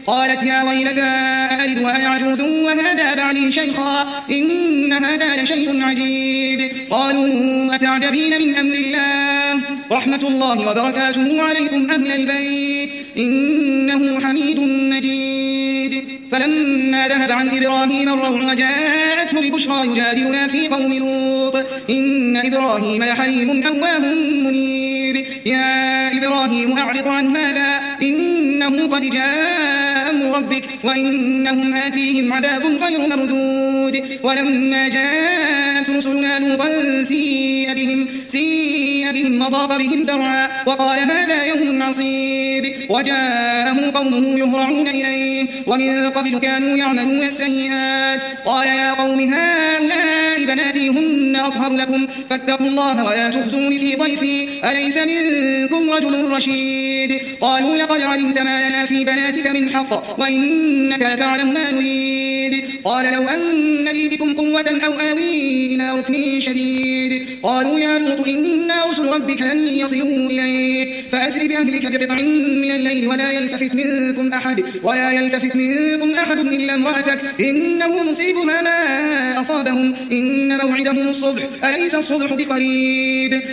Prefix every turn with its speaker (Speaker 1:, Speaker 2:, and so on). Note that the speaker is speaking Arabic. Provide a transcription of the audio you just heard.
Speaker 1: قالت يا ويلتى أألد وأنا عجوز وهذا بعلي شيخا إن هذا لشيء عجيب. قالوا أتعجبين من أمر الله رحمة الله وبركاته عليكم أهل البيت إنه حميد مجيد. فلما ذهب عن إبراهيم الروع وجاءته البشرى يجادلنا في قوم لوط إن إبراهيم لحليم أواه منيب. يا إبراهيم أعرض عن هذا إنه قد جاء أمر ربك وإنهم آتيهم عذاب غير مردود. ولما جاءت رسلنا لوطا سيء بهم وضاق بهم ذرعا وقال هذا يوم عصيب. وجاءه قومه يهرعون إليه ومن قبل كانوا يعملون السيئات. قال يا قوم هؤلاء بناتي هن أطهر لكم فاتقوا الله ولا تخزون في ضيفي أليس منكم رجل رشيد. قالوا لقد علمت ما لنا في بناتك من حق وإنك لتعلم ما نريد. قال لو أن لي بكم قوة أو آوي إلى ركن شديد. قالوا يا لوط إنا رسل ربك لن يصلوا إليك فأسر بأهلك بقطع من الليل ولا يلتفت منكم أحد إلا امرأتك إنه مصيبها ما أصابهم إن موعدهم الصبح أليس الصبح بقريب.